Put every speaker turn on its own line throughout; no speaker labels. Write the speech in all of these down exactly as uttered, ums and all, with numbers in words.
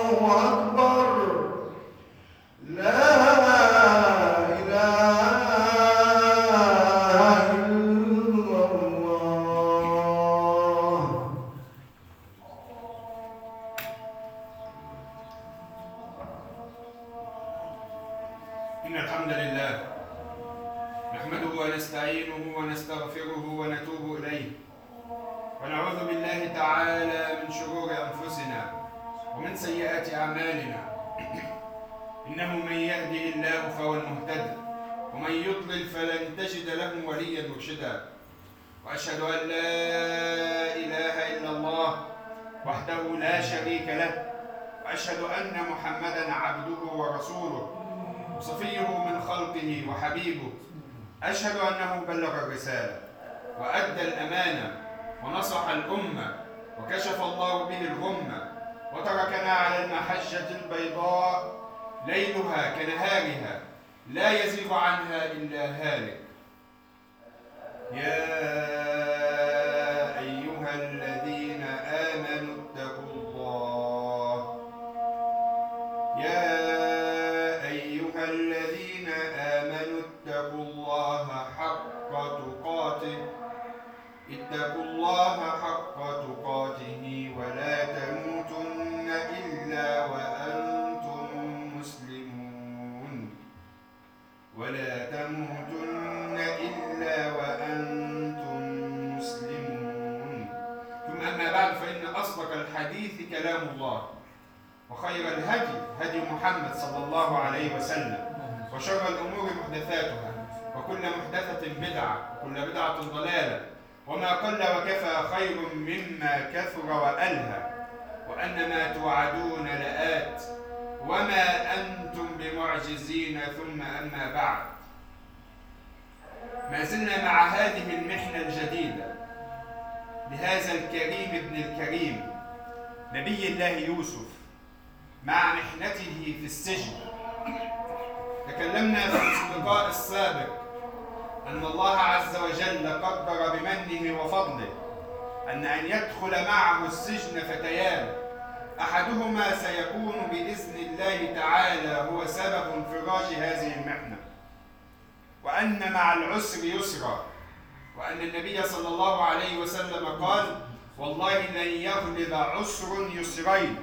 وأشهد أن لا إله إلا الله وحده لا شريك له، وأشهد أن محمدًا عبده ورسوله وصفيه من خلقه وحبيبه. أشهد أنه بلغ الرسالة وأدى الأمانة ونصح الأمة وكشف الله به الغمة، وتركنا على المحجة البيضاء ليلها كنهارها لا يزيغ عنها إلا هالك. يا أيها الذين آمنوا اتقوا الله يا أيها الذين آمنوا اتقوا الله حق تقاته اتقوا الله حق تقاته ولا تموتن إلا وأنتم مسلمون ولا تموتن إلا وأنتم مسلمون. ثم أما بعد، فإن أصدق الحديث كلام الله، وخير الهدي هدي محمد صلى الله عليه وسلم، وشر الأمور محدثاتها، وكل محدثة بدعة، وكل بدعة ضلالة، وما قل وكفى خير مما كثر وألهى، وأن ما توعدون لآت وما أنتم بمعجزين. ثم أما بعد، ما زلنا مع هذه المحنة الجديدة لهذا الكريم ابن الكريم نبي الله يوسف مع محنته في السجن. تكلمنا في اللقاء السابق أن الله عز وجل قدر بمنه وفضله أن أن يدخل معه السجن فتيان، أحدهما سيكون بإذن الله تعالى هو سبب انفراج هذه المحنة، وأن مع العسر يسرا، وأن النبي صلى الله عليه وسلم قال: والله لن يغلب عسر يسرين.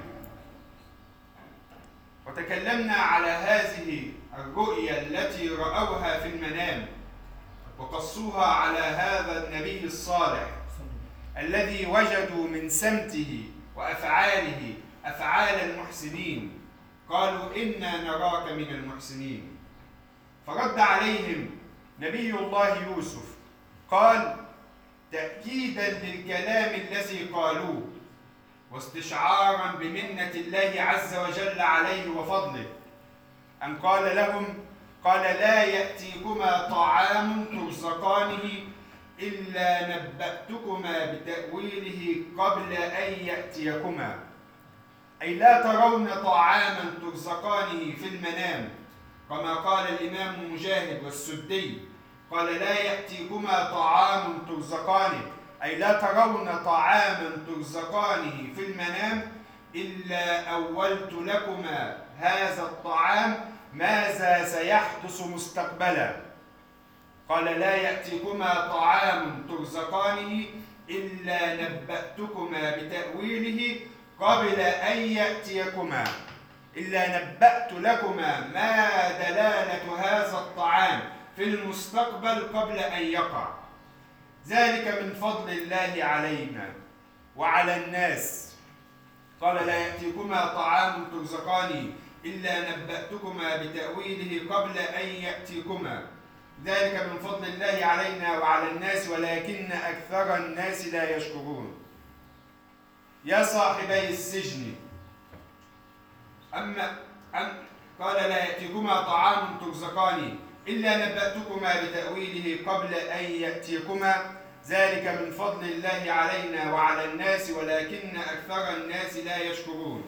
وتكلمنا على هذه الرؤيا التي رأوها في المنام وقصوها على هذا النبي الصالح الذي وجدوا من سمته وأفعاله أفعال المحسنين، قالوا: إنا نراك من المحسنين. فرد عليهم نبي الله يوسف قال، تأكيدا للكلام الذي قالوه واستشعارا بمنة الله عز وجل عليه وفضله، أن قال لهم: قال لا يأتيكما طعام ترزقانه إلا نبأتكما بتأويله قبل أن يأتيكما، أي لا ترون طعاما ترزقانه في المنام، كما قال الإمام مجاهد والسدي، قال لا يأتيكما طعام ترزقانه، أي لا ترون طعاما ترزقانه في المنام إلا أولت لكما هذا الطعام ماذا سيحدث مستقبلا. قال لا يأتيكما طعام ترزقانه إلا نبأتكما بتأويله قبل أن يأتيكما، إلا نبأت لكما ما دلالة هذا الطعام في المستقبل قبل أن يقع. ذلك من فضل الله علينا وعلى الناس. قال لا يأتيكما طعام ترزقانه إلا نبأتكما بتأويله قبل أن يأتيكما، ذلك من فضل الله علينا وعلى الناس ولكن أكثر الناس لا يشكرون. يا صاحبي السجن، أما أم قال لا يأتيكما طعام ترزقانه إلا نبأتكما بتأويله قبل أن يأتيكما، ذلك من فضل الله علينا وعلى الناس ولكن أكثر الناس لا يشكرون.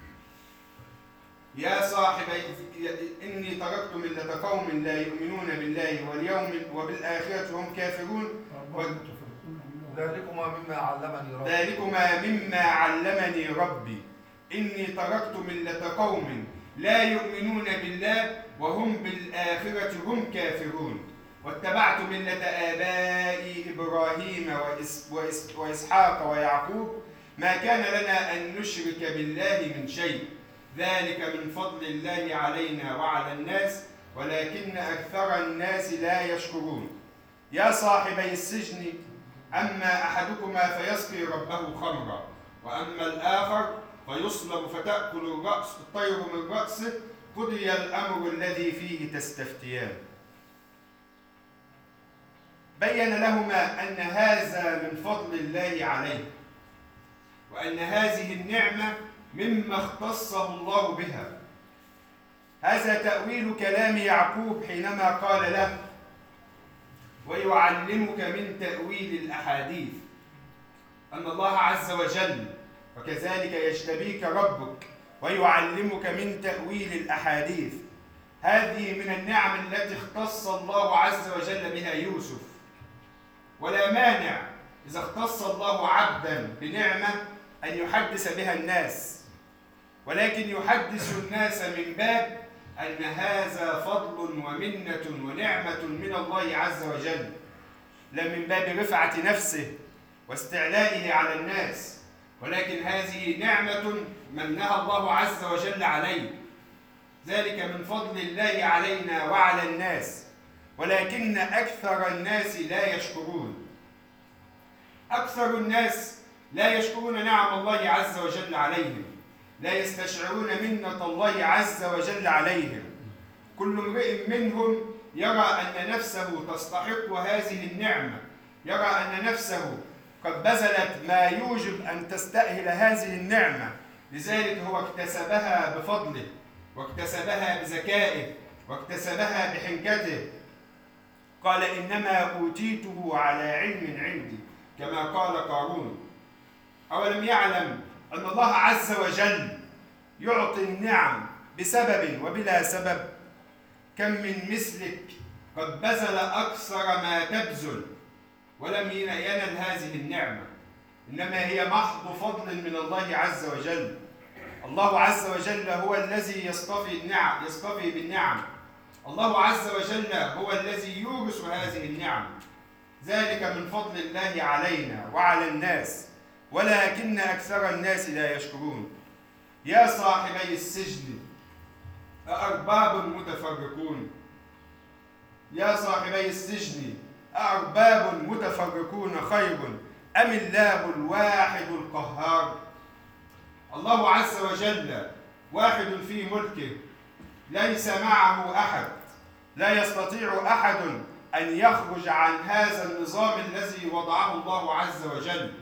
يا صاحبي إني تركت ملة قوم لا يؤمنون بالله واليوم وبالآخرة هم كافرون،
ذلكما مما علمني ربي
ذلكما مما علمني ربي إني تركت ملة قوم لا يؤمنون بالله وهم بالآخرة هم كافرون واتبعت ملة آبائي إبراهيم وإسحاق ويعقوب ما كان لنا أن نشرك بالله من شيء ذلك من فضل الله علينا وعلى الناس ولكن أكثر الناس لا يشكرون. يا صاحبي السجن أما أحدكما فيسقي ربه خمرا وأما الآخر فيصلب فتأكل الرأس الطير من رأسه قضي الأمر الذي فيه تستفتيان. بين لهما أن هذا من فضل الله عليه وأن هذه النعمة مما اختصه الله بها. هذا تأويل كلام يعقوب حينما قال له ويعلمك من تأويل الأحاديث أن الله عز وجل وكذلك يجتبيك ربك ويعلمك من تأويل الأحاديث. هذه من النعم التي اختص الله عز وجل بها يوسف، ولا مانع إذا اختص الله عبدا بنعمة أن يحدث بها الناس، ولكن يحدث الناس من باب أن هذا فضل ومنة ونعمة من الله عز وجل، لا من باب رفعة نفسه واستعلائه على الناس، ولكن هذه نعمة منها الله عز وجل عليه، ذلك من فضل الله علينا وعلى الناس، ولكن أكثر الناس لا يشكرون. أكثر الناس لا يشكرون نعم الله عز وجل عليهم، لا يستشعرون منة الله عز وجل عليهم. كل امرئ منهم يرى أن نفسه تستحق هذه النعمة، يرى أن نفسه قد بذلت ما يوجب أن تستأهل هذه النعمة، لذلك هو اكتسبها بفضله واكتسبها بذكائه واكتسبها بحنكته. قال إنما أوتيته على علم عندي كما قال قارون. أولم يعلم أن الله عز وجل يعطي النعم بسبب وبلا سبب؟ كم من مثلك قد بذل أكثر ما تبذل ولم ينل هذه النعمة، إنما هي محض فضل من الله عز وجل. الله عز وجل هو الذي يصطفي النعم يصطفي بالنعم، الله عز وجل هو الذي يورث هذه النعم، ذلك من فضل الله علينا وعلى الناس، ولكن أكثر الناس لا يشكرون. يا صاحبي السجن أأرباب متفرقون يا صاحبي السجن أأرباب متفرقون خير أم الله الواحد القهار؟ الله عز وجل واحد في ملكه، ليس معه أحد، لا يستطيع أحد أن يخرج عن هذا النظام الذي وضعه الله عز وجل.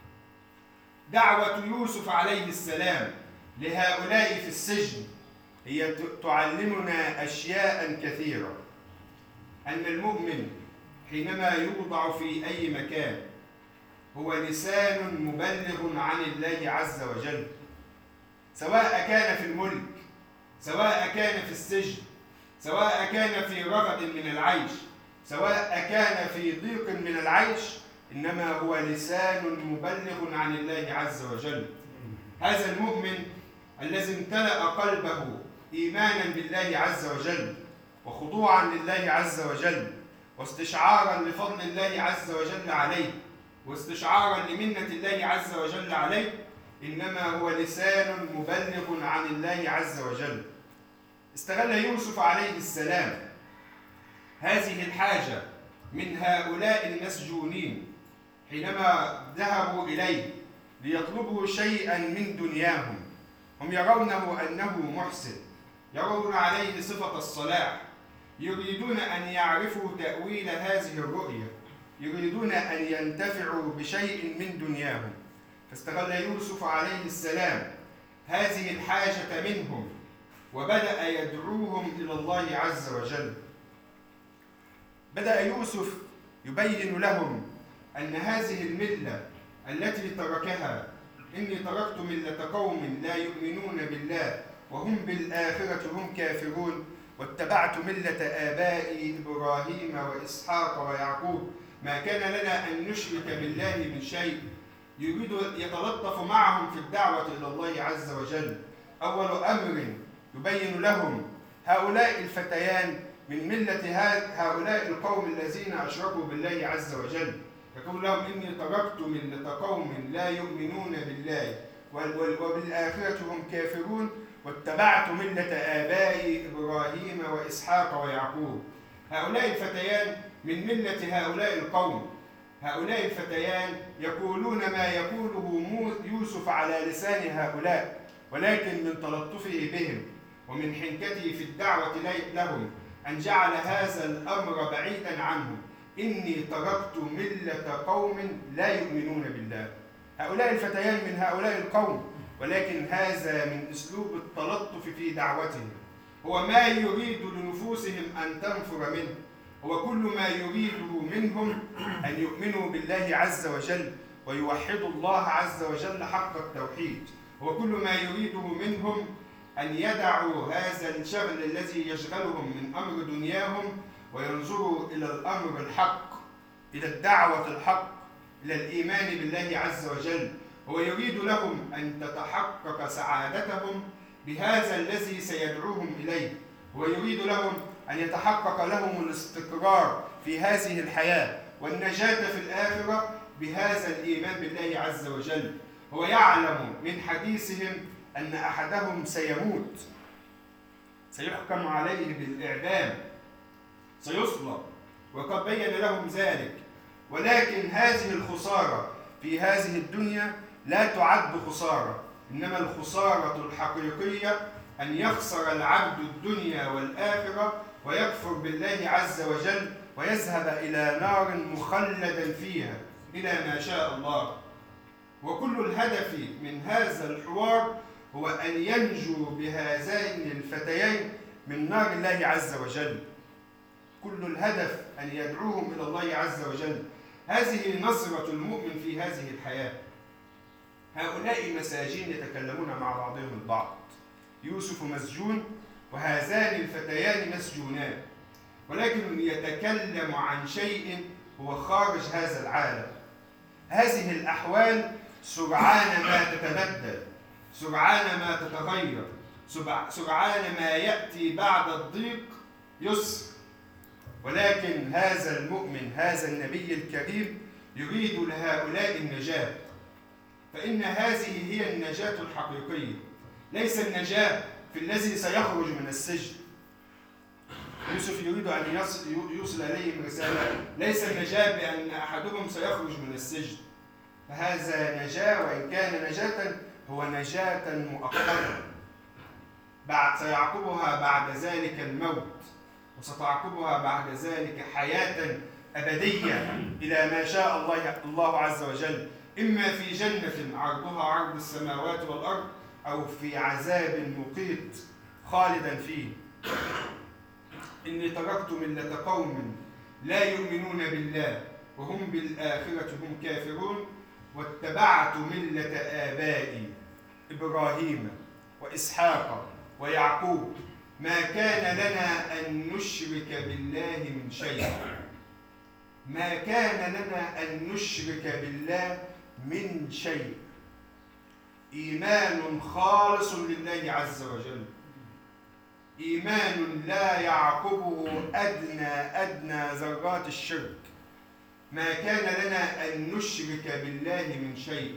دعوة يوسف عليه السلام لهؤلاء في السجن هي تعلمنا أشياء كثيرة. أن المؤمن حينما يوضع في أي مكان هو لسان مبلغ عن الله عز وجل، سواء كان في الملك، سواء كان في السجن، سواء كان في رغد من العيش، سواء كان في ضيق من العيش، إنما هو لسان مبلغ عن الله عز وجل. هذا المؤمن الذي امتلأ قلبه إيمانا بالله عز وجل وخضوعا لله عز وجل واستشعارا لفضل الله عز وجل عليه واستشعارا لمنة الله عز وجل عليه، إنما هو لسان مبلغ عن الله عز وجل. استغل يوسف عليه السلام هذه الحاجة من هؤلاء المسجونين حينما ذهبوا إليه ليطلبوا شيئا من دنياهم. هم يرونه أنه محسن، يرون عليه صفة الصلاح، يريدون أن يعرفوا تأويل هذه الرؤية، يريدون أن ينتفعوا بشيء من دنياهم. فاستغل يوسف عليه السلام هذه الحاجة منهم وبدأ يدعوهم إلى الله عز وجل. بدأ يوسف يبين لهم أن هذه الملة التي تركها، إني تركت ملة قوم لا يؤمنون بالله وهم بالآخرة هم كافرون واتبعت ملة آبائي إبراهيم وإسحاق ويعقوب ما كان لنا أن نشرك بالله من شيء يريد يتلطف معهم في الدعوة إلى الله عز وجل. أول أمر يبين لهم هؤلاء الفتيان من ملة هؤلاء القوم الذين أشركوا بالله عز وجل، يقول لهم إني تركت ملة قوم لا يؤمنون بالله وبالآخرة هم كافرون واتبعت ملة آبائي إبراهيم وإسحاق ويعقوب. هؤلاء الفتيان من ملة هؤلاء القوم. هؤلاء الفتيان يقولون ما يقوله يوسف على لسان هؤلاء، ولكن من تلطفه بهم ومن حنكته في الدعوة لهم أن جعل هذا الأمر بعيدا عنهم. إني تركت ملة قوم لا يؤمنون بالله. هؤلاء الفتيان من هؤلاء القوم، ولكن هذا من أسلوب التلطف في دعوتهم. هو ما يريد لنفوسهم أن تنفر منه، هو كل ما يريده منهم أن يؤمنوا بالله عز وجل ويوحدوا الله عز وجل حق التوحيد. هو كل ما يريده منهم أن يدعوا هذا الشغل الذي يشغلهم من أمر دنياهم وينظروا إلى الأمر الحق، إلى الدعوة الحق، إلى الإيمان بالله عز وجل. هو يريد لهم أن تتحقق سعادتهم بهذا الذي سيدعوهم إليه. هو يريد لهم أن يتحقق لهم الاستقرار في هذه الحياة والنجاة في الآخرة بهذا الإيمان بالله عز وجل. هو يعلم من حديثهم أن أحدهم سيموت، سيحكم عليه بالإعدام، سيصلب، وقد بين لهم ذلك. ولكن هذه الخسارة في هذه الدنيا لا تعد خسارة، إنما الخسارة الحقيقية أن يخسر العبد الدنيا والآخرة ويكفر بالله عز وجل ويذهب إلى نار مخلدا فيها إلى ما شاء الله. وكل الهدف من هذا الحوار هو أن ينجو بهذين الفتيين من نار الله عز وجل. كل الهدف أن يدعوهم إلى الله عز وجل. هذه نظرة المؤمن في هذه الحياة. هؤلاء مساجين يتكلمون مع بعضهم البعض. يوسف مسجون وهذان الفتيان مسجونان، ولكن يتكلم عن شيء هو خارج هذا العالم. هذه الأحوال سرعان ما تتبدل، سرعان ما تتغير، سرعان ما يأتي بعد الضيق يسر. ولكن هذا المؤمن، هذا النبي الكريم يريد لهؤلاء النجاة، فإن هذه هي النجاة الحقيقية، ليس النجاة في الذي سيخرج من السجن. يوسف يريد أن يوصل إليهم رسالة، ليس النجاة بأن أحدهم سيخرج من السجن، فهذا نجاة، وإن كان نجاة هو نجاة مؤقتة، بعد سيعقبها بعد ذلك الموت، وستعقبها بعد ذلك حياة أبدية إلى ما شاء الله الله عز وجل، إما في جنة عرضها عرض السماوات والأرض، أو في عذاب مقيت خالدا فيه. إني تركت ملة قوم لا يؤمنون بالله وهم بالآخرة هم كافرون واتبعت ملة آبائي إبراهيم وإسحاق ويعقوب ما كان لنا أن نشرك بالله من شيء. ما كان لنا أن نشرك بالله من شيء. إيمان خالص لله عز وجل، إيمان لا يعقبه أدنى أدنى ذرات الشرك. ما كان لنا أن نشرك بالله من شيء.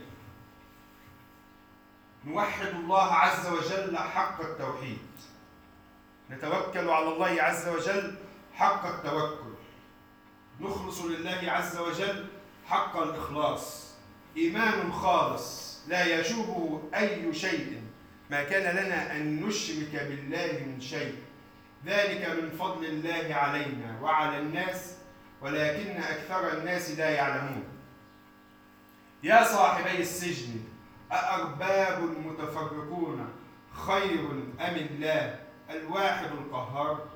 نوحد الله عز وجل حق التوحيد، نتوكل على الله عز وجل حق التوكل، نخلص لله عز وجل حق الإخلاص. إيمان خالص لا يشوبه أي شيء. ما كان لنا أن نشرك بالله من شيء، ذلك من فضل الله علينا وعلى الناس ولكن أكثر الناس لا يعلمون. يا صاحبي السجن أأرباب متفرقون خير أم الله الواحد القهار؟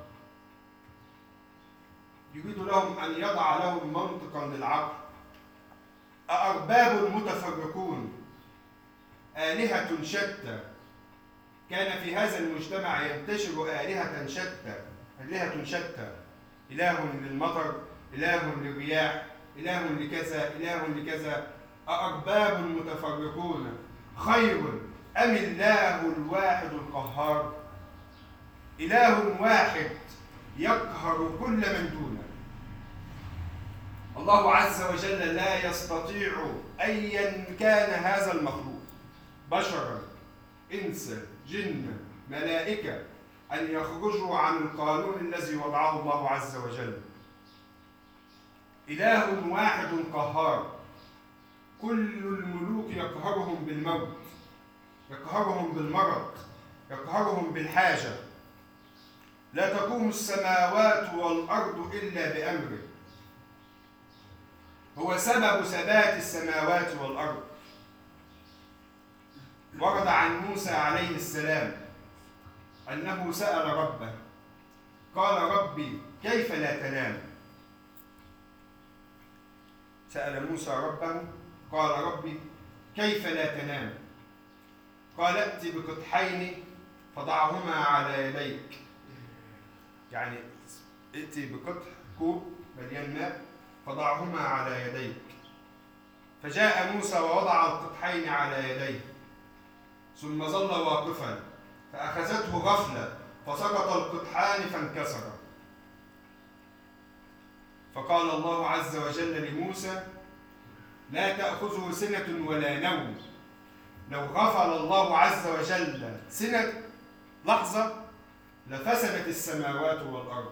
يريد لهم أن يضع لهم منطقا للعقل. أأرباب متفرقون، آلهة شتى. كان في هذا المجتمع ينتشر آلهة شتى، آلهة شتى، إله للمطر، إله للرياح، إله لكذا، إله لكذا. أأرباب متفرقون خير أم الله الواحد القهار؟ إله واحد يقهر كل من دونه. الله عز وجل لا يستطيع أيا كان هذا المخلوق، بشرا، إنسا، جنا، ملائكة، أن يخرجوا عن القانون الذي وضعه الله عز وجل. إله واحد قهار، كل الملوك يقهرهم بالموت، يقهرهم بالمرض، يقهرهم بالحاجة. لا تقوم السماوات والأرض إلا بأمره، هو سبب ثبات السماوات والأرض. ورد عن موسى عليه السلام أنه سأل ربه قال: ربي كيف لا تنام؟ سأل موسى ربه قال: ربي كيف لا تنام؟ قال: ائت بقدحين فضعهما على يديك. يعني ائت بقدح كوب مليان ماء فضعهما على يديك. فجاء موسى ووضع القدحين على يديه، ثم ظل واقفا فأخذته غفلة فسقط القدحان فانكسرا. فقال الله عز وجل لموسى: لا تأخذه سنة ولا نوم. لو غفل الله عز وجل سنة لحظة لفسدت السماوات والأرض.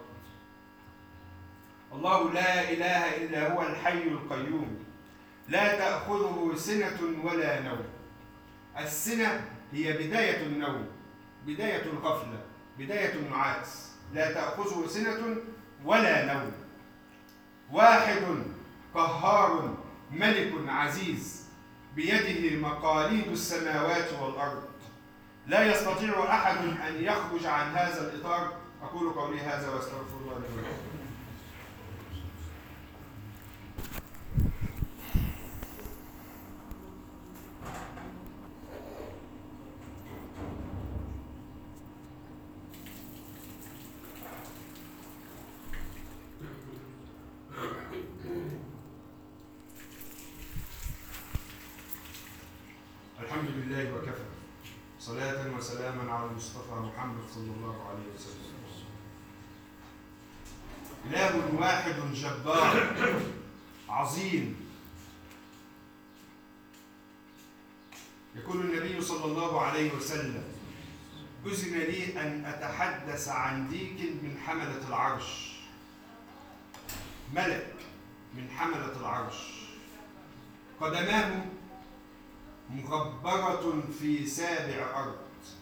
الله لا إله إلا هو الحي القيوم، لا تأخذه سنة ولا نوم. السنة هي بداية النوم، بداية الغفلة، بداية النعاس. لا تأخذه سنة ولا نوم. واحد قهار ملك عزيز بيده مقاليد السماوات والأرض. لا يستطيع أحد أن يخرج عن هذا الإطار. أقول قولي هذا وأستغفر الله لي ولكم. الحمد لله وكفى، صلاة وسلاما على المصطفى محمد صلى الله عليه وسلم. إله واحد جبار عظيم. يقول النبي صلى الله عليه وسلم: أذن لي أن أتحدث عن ديك من حملة العرش، ملك من حملة العرش، قدماه مغبرة في سابع أرض،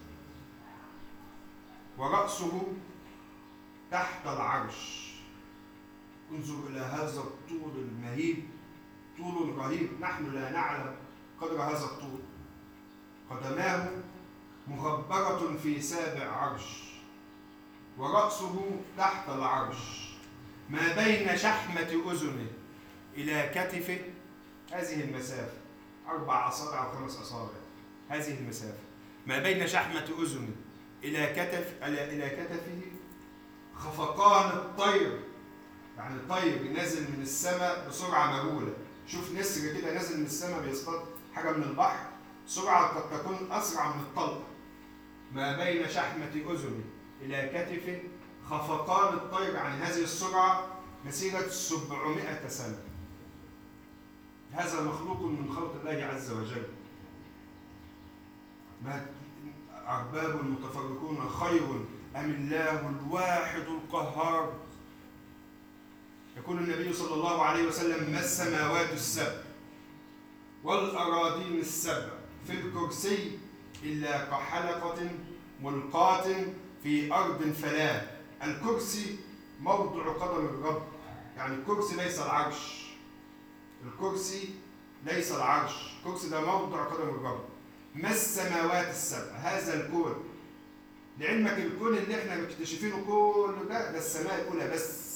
ورأسه تحت العرش. انظر إلى هذا الطول المهيب، طول رهيب، نحن لا نعلم قدر هذا الطول. قدماه مغبرة في سابع عرش، ورأسه تحت العرش، ما بين شحمة أذنه إلى كتفه هذه المسافة، أربع أصابع أو خمس أصابع، هذه المسافة ما بين شحمة أذنه إلى كتف إلى كتفه خفقان الطير. يعني الطير نازل من السماء بسرعة مهولة. شوف نسر كده نازل من السماء بيصطاد حاجة من البحر، سرعة قد تكون أسرع من الطلق. ما بين شحمة أذنه إلى كتفه خفقان الطير، عن هذه السرعة مسيرة سبعمائة سنة. هذا مخلوق من خلق الله عز وجل. ما أرباب متفرقون خير أم الله الواحد القهار؟ يقول النبي صلى الله عليه وسلم: ما السماوات السبع والأراضين السبع في الكرسي إلا كحلقة ملقاة في أرض فلاة. الكرسي موضع قدم الرب، يعني الكرسي ليس العرش، الكرسي ليس العرش، الكرسي ده موضع قدم الرب. ما السماوات السبع، هذا الكون. لعلمك الكون اللي احنا مكتشفينه كله ده ده السماء الأولى بس.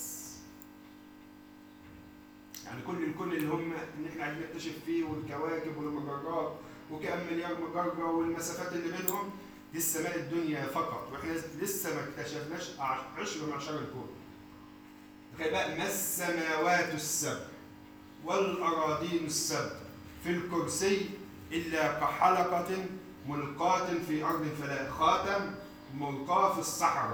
يعني كل الكون اللي هم ان احنا عايزين نكتشف فيه، والكواكب والمجرات وكم مليار مجرة والمسافات اللي بينهم، دي السماء الدنيا فقط، واحنا لسه ما اكتشفناش عشر من عشر الكون. تخيل بقى: ما السماوات السبع والأراضين السبع في الكرسي إلا كحلقة ملقاة في أرض فلاة. خاتم ملقاة في الصحراء.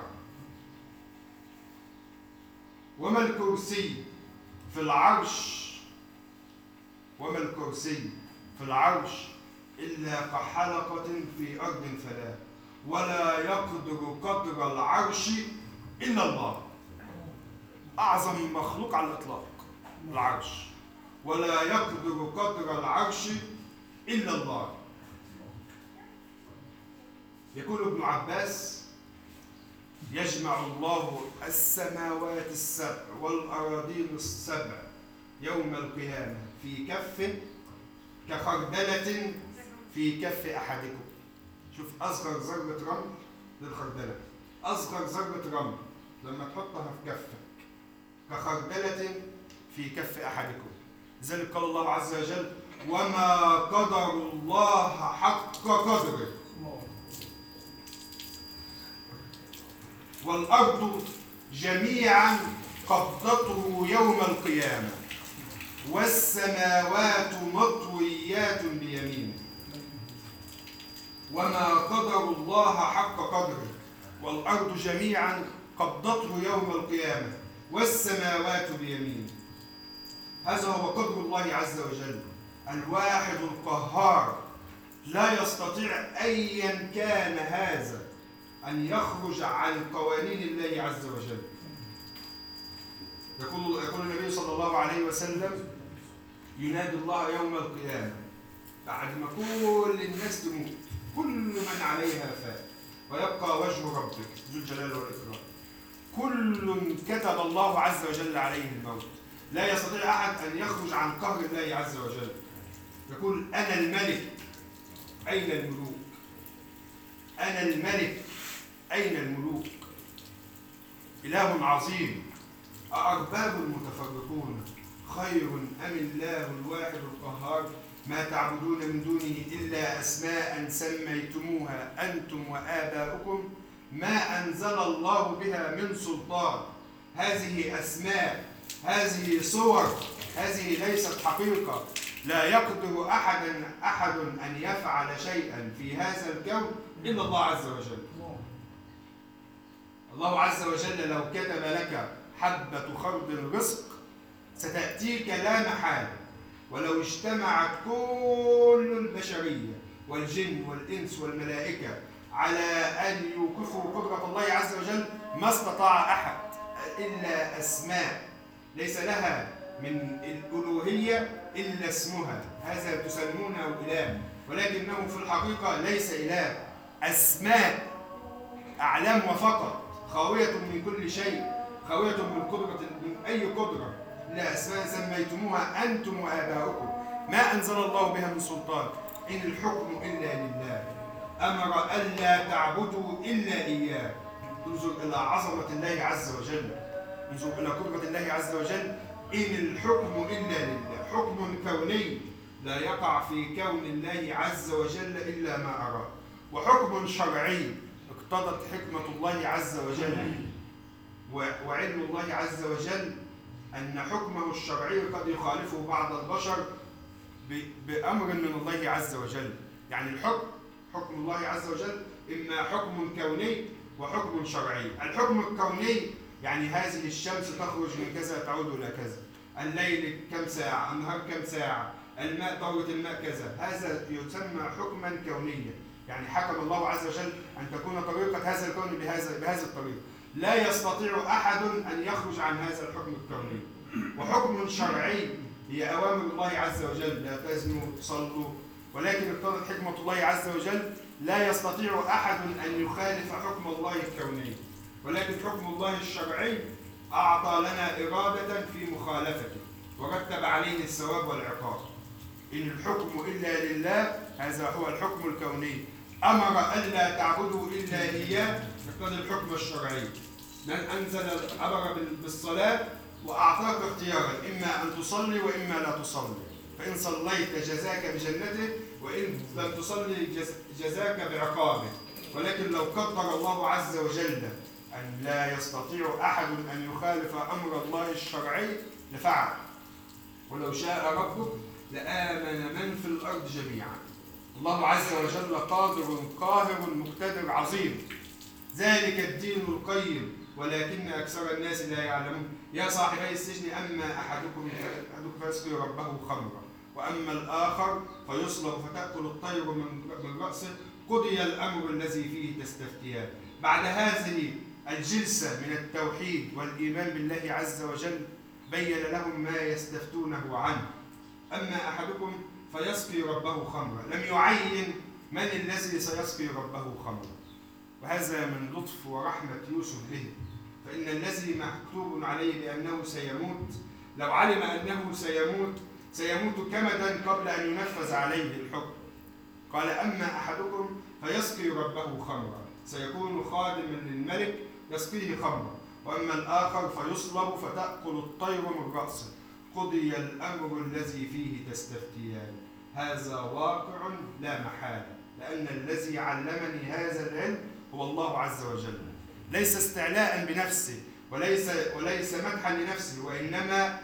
وما الكرسي في العرش وما الكرسي في العرش إلا كحلقة في أرض فلاة، ولا يقدر قدر العرش إلا الله. أعظم مخلوق على الإطلاق العرش، ولا يقدر قدر العرش إلا الله. يقول ابن عباس: يجمع الله السماوات السبع والأراضين السبع يوم القيامة في كف كخردلة في كف أحدكم. شوف أصغر ذرة رمل للخردلة، أصغر ذرة رمل لما تحطها في كفك كخردلة في كف أحدكم. لذلك قال الله عز وجل: وما قدر الله حق قدره. والأرض جميعا قبضته يوم القيامة والسماوات مطويات بيمينه. وما قدر الله حق قدره والأرض جميعا قبضته يوم القيامة والسماوات بيمينه. هذا هو قدر الله عز وجل الواحد القهار. لا يستطيع أيا كان هذا أن يخرج عن قوانين الله عز وجل. يقول يقول النبي صلى الله عليه وسلم: ينادي الله يوم القيامة بعد ما كل الناس تموت، كل من عليها فان، ويبقى وجه ربك ذو الجلال والإكرام. كل كتب الله عز وجل عليه الموت، لا يستطيع أحد أن يخرج عن قهر الله عز وجل. يقول: أنا الملك أين الملوك؟ أنا الملك أين الملوك؟ إله عظيم. أأرباب متفرقون خير أم الله الواحد القهار؟ ما تعبدون من دونه إلا أسماء سميتموها أنتم وآباؤكم ما أنزل الله بها من سلطان. هذه أسماء، هذه صور، هذه ليست حقيقة. لا يقدر أحد أحد أن يفعل شيئا في هذا الكون إلا الله عز وجل. الله عز وجل لو كتب لك حبة خردل رزق ستأتيك لا محالة، ولو اجتمعت كل البشرية والجن والإنس والملائكة على أن يوقفوا قدرة الله عز وجل ما استطاع أحد إلا أسماء ليس لها من الألوهية إلا اسمها. هذا تسمونه إله، ولكنه في الحقيقة ليس إله. أسماء أعلام وفقط، خاوية من كل شيء، خاوية من قدرة من أي قدرة. لا أسماء سميتموها أنتم وآباؤكم ما أنزل الله بها من سلطان إن الحكم إلا لله أمر ألا تعبدوا إلا إياه. انظر إلى عظمة الله عز وجل، انظر إلى قدرة الله عز وجل. إن الحكم إلا لله، حكم كوني لا يقع في كون الله عز وجل إلا ما أراد، وحكم شرعي اقتضت حكمة الله عز وجل وعلم الله عز وجل أن حكمه الشرعي قد يخالفه بعض البشر بأمر من الله عز وجل. يعني الحكم، حكم الله عز وجل إما حكم كوني وحكم شرعي. الحكم الكوني يعني هذه الشمس تخرج من كذا تعود إلى كذا، الليل كم ساعة، النهار كم ساعة، الماء دورة الماء كذا، هذا يسمى حكما كونيا. يعني حكم الله عز وجل أن تكون طريقة هذا الكون بهذا بهذه الطريقة. لا يستطيع أحد أن يخرج عن هذا الحكم الكوني. وحكم شرعي هي أوامر الله عز وجل: لا تزنوا، تصلوا، ولكن اقتضت حكمة الله عز وجل لا يستطيع أحد أن يخالف حكم الله الكوني، ولكن حكم الله الشرعي أعطى لنا إرادة في مخالفته ورتب عليه الثواب والعقاب. إن الحكم إلا لله، هذا هو الحكم الكوني. أمر ألا تعبدوا إلا إياه، يقتضي الحكم الشرعي. من أنزل أمر بالصلاة وأعطاك اختيارا، إما أن تصلي وإما لا تصلي، فإن صليت جزاك بجنته، وإن لم تصلي جزاك بعقابه. ولكن لو قدر الله عز وجل أن لا يستطيع أحد أن يخالف أمر الله الشرعي لفعل. ولو شاء ربك لآمن من في الأرض جميعا. الله عز وجل قادر قاهر مقتدر عظيم. ذلك الدين القيم ولكن أكثر الناس لا يعلمون. يا صاحبي السجن أما أحدكم أحدكم فيسقي ربه خمرا وأما الآخر فيصلب فتأكل الطير من رأسه قضي الأمر الذي فيه تستفتيان. بعد هذه الجلسة من التوحيد والإيمان بالله عز وجل بين لهم ما يستفتونه عنه. أما أحدكم فيسقي ربه خمرا، لم يعين من الذي سيسقي ربه خمرا. وهذا من لطف ورحمة يوسف به، فإن الذي مكتوب عليه بأنه سيموت لو علم أنه سيموت سيموت كمدا قبل أن ينفذ عليه الحكم. قال أما أحدكم فيسقي ربه خمرا، سيكون خادما للملك يسقيه خمرا، وأما الآخر فيصلب فتأكل الطير من رأسه قضي الأمر الذي فيه تستفتيان. هذا واقع لا محالة، لأن الذي علمني هذا العلم هو الله عز وجل، ليس استعلاء بنفسه وليس وليس مدحا لنفسه، وإنما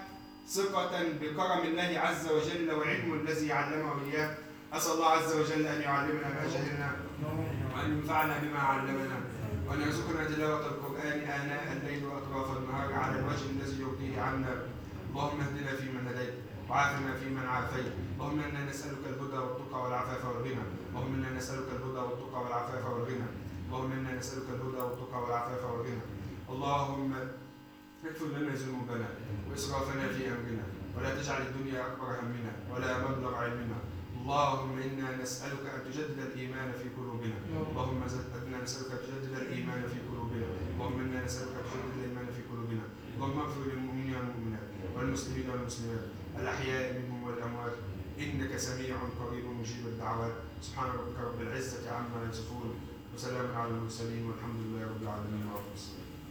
ثقة بكرم الله عز وجل وعلم الذي علمه إياه. أسأل الله عز وجل أن يعلمنا ما جهلنا وأن ينفعنا بما علمنا وأن يرزقنا تلاوة القرآن آناء الليل وأطراف النهار على الوجه الذي يرضيه عنا. اللهم اهدنا فيمن هديت وعافنا فيمن عافيت. اللهم إنا نسألك الهدى والتقى والعفاف والغنى. اللهم إنا نسألك الهدى والتقى والعفاف والغنى. اللهم إنا نسألك الهدى والتقى والعفاف والغنى. اللهم اغفر لنا ذنوبنا وإسرافنا في أمرنا ولا تجعل الدنيا أكبر همنا ولا مبلغ علمنا. اللهم إنا نسألك أن تجدد الإيمان في قلوبنا. اللهم إنا نسألك أن تجدد الإيمان في قلوبنا. اللهم إنا نسألك أن تجدد الإيمان في قلوبنا. اللهم اغفر للمؤمنين والمؤمنات والمسلمين والمسلمات الأحياء منهم والأموات إنك سميع قريب مجيب الدعوات. سبحان ربك رب العزة عما يصفون وسلام على المرسلين والحمد لله رب العالمين.